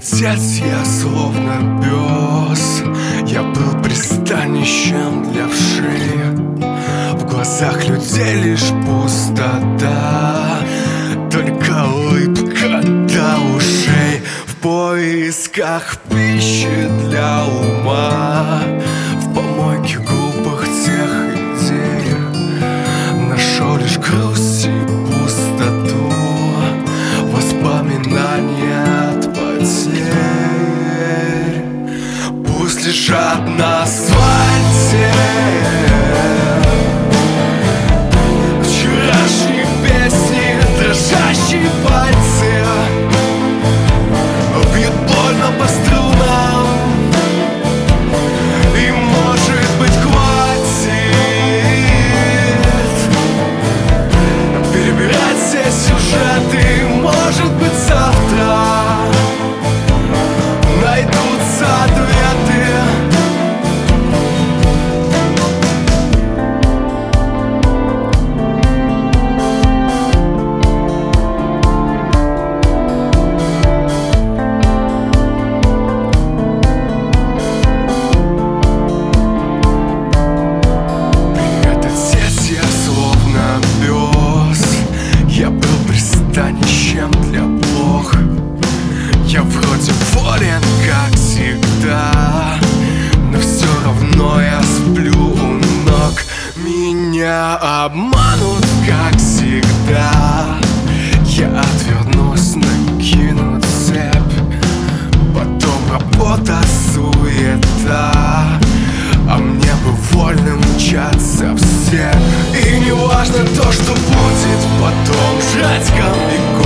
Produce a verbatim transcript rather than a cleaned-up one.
отец, я словно пес. Я был пристанищем для вшей. В глазах людей лишь пустота, только улыбка до ушей. В поисках пищи для ума, в помойке глупых тех идей нашел лишь грусть и пустоту, воспоминания от потерь. Пусть лежат на асфальте вчерашние песни, дрожащие пальцы бьют больно по струнам. И может быть хватит перебирать все сюжеты. Может быть завтра найдутся ответы. Привет, отец, я словно пес. Я был пристанищем для блох. Я вроде волен, как всегда, но все равно я сплю у ног. Меня обманут, как всегда. Я отвернусь, накину цепь. Потом работа, суета, а мне бы вольно мчаться в степь. И не важно то, что будет потом, жрать комбикорм